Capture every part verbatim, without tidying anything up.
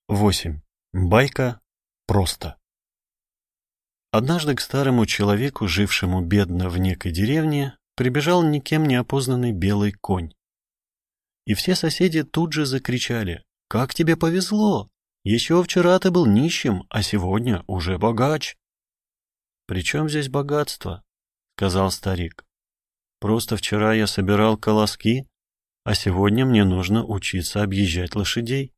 восемь. Байка просто. Однажды к старому человеку, жившему бедно в некой деревне, прибежал никем не опознанный белый конь. И все соседи тут же закричали: «Как тебе повезло! Еще вчера ты был нищим, а сегодня уже богач!» «При чем здесь богатство?» — сказал старик. «Просто вчера я собирал колоски, а сегодня мне нужно учиться объезжать лошадей».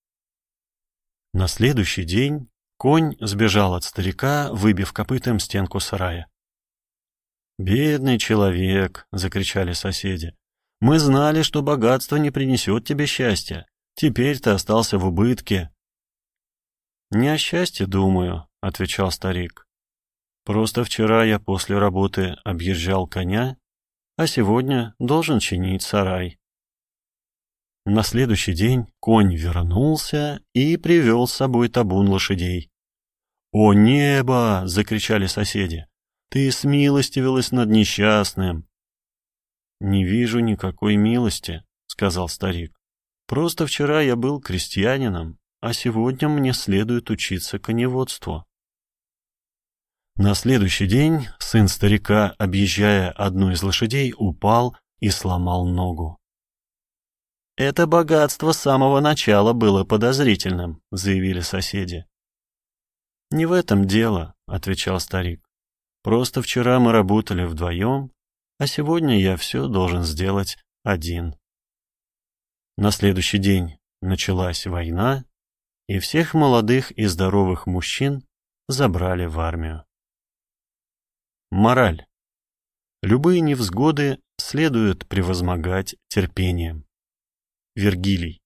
На следующий день конь сбежал от старика, выбив копытом стенку сарая. «Бедный человек!» — закричали соседи. «Мы знали, что богатство не принесет тебе счастья. Теперь ты остался в убытке». «Не о счастье думаю», — отвечал старик. «Просто вчера я после работы объезжал коня, а сегодня должен чинить сарай». На следующий день конь вернулся и привел с собой табун лошадей. «О небо!» — закричали соседи. «Ты смилостивилась над несчастным!» «Не вижу никакой милости», — сказал старик. «Просто вчера я был крестьянином, а сегодня мне следует учиться коневодству». На следующий день сын старика, объезжая одну из лошадей, упал и сломал ногу. «Это богатство с самого начала было подозрительным», — заявили соседи. «Не в этом дело», — отвечал старик. «Просто вчера мы работали вдвоем, а сегодня я все должен сделать один». На следующий день началась война, и всех молодых и здоровых мужчин забрали в армию. Мораль. Любые невзгоды следует превозмогать терпением. Вергилий.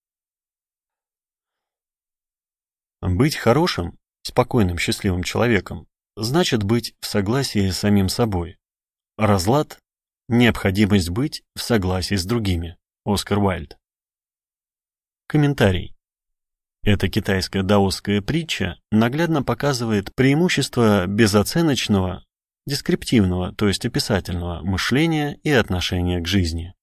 Быть хорошим, спокойным, счастливым человеком значит быть в согласии с самим собой. Разлад – необходимость быть в согласии с другими. Оскар Уайльд. Комментарий. Эта китайская даосская притча наглядно показывает преимущество безоценочного, дескриптивного, то есть описательного мышления и отношения к жизни.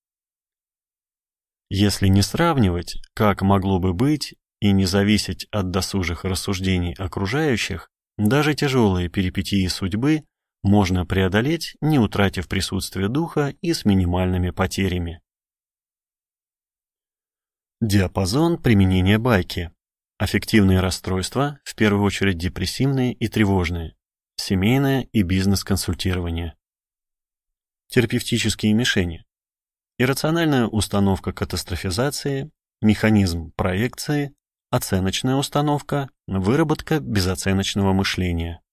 Если не сравнивать, как могло бы быть, и не зависеть от досужих рассуждений окружающих, даже тяжелые перипетии судьбы можно преодолеть, не утратив присутствие духа и с минимальными потерями. Диапазон применения байки. Аффективные расстройства, в первую очередь депрессивные и тревожные, семейное и бизнес-консультирование. Терапевтические мишени. Иррациональная установка катастрофизации, механизм проекции, оценочная установка, выработка безоценочного мышления.